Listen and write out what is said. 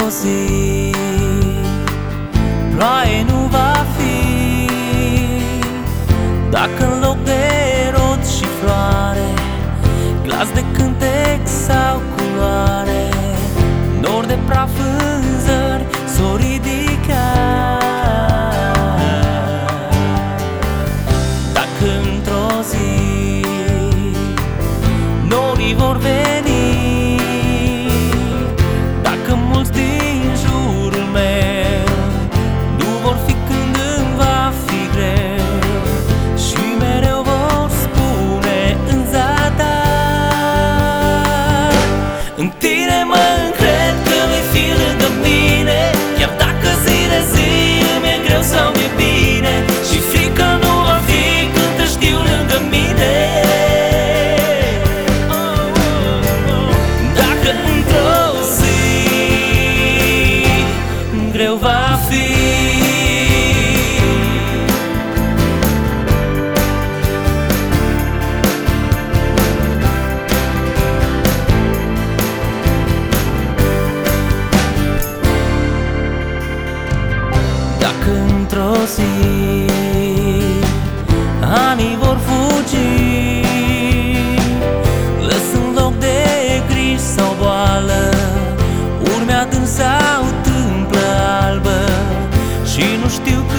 zi ploaie nu va fi, dacă în loc de rod și floare, glas de cântec sau culoare, nori de praf în zări s-o ridica. Dacă într-o zi norii vor veni, dacă mulți din jurul meu nu vor fi când îmi va fi greu și mereu vor spune în zadar: în tine mă încred că vei fi lângă mine, chiar dacă zi de zi îmi e greu sau mi-e bine și frică nu va fi când te știu lângă mine. Dacă într-o zi greu va fi, dacă într-o zi anii vor fugi, lăsând loc de griji sau boală, urme adânc sau tâmplă albă, și nu știu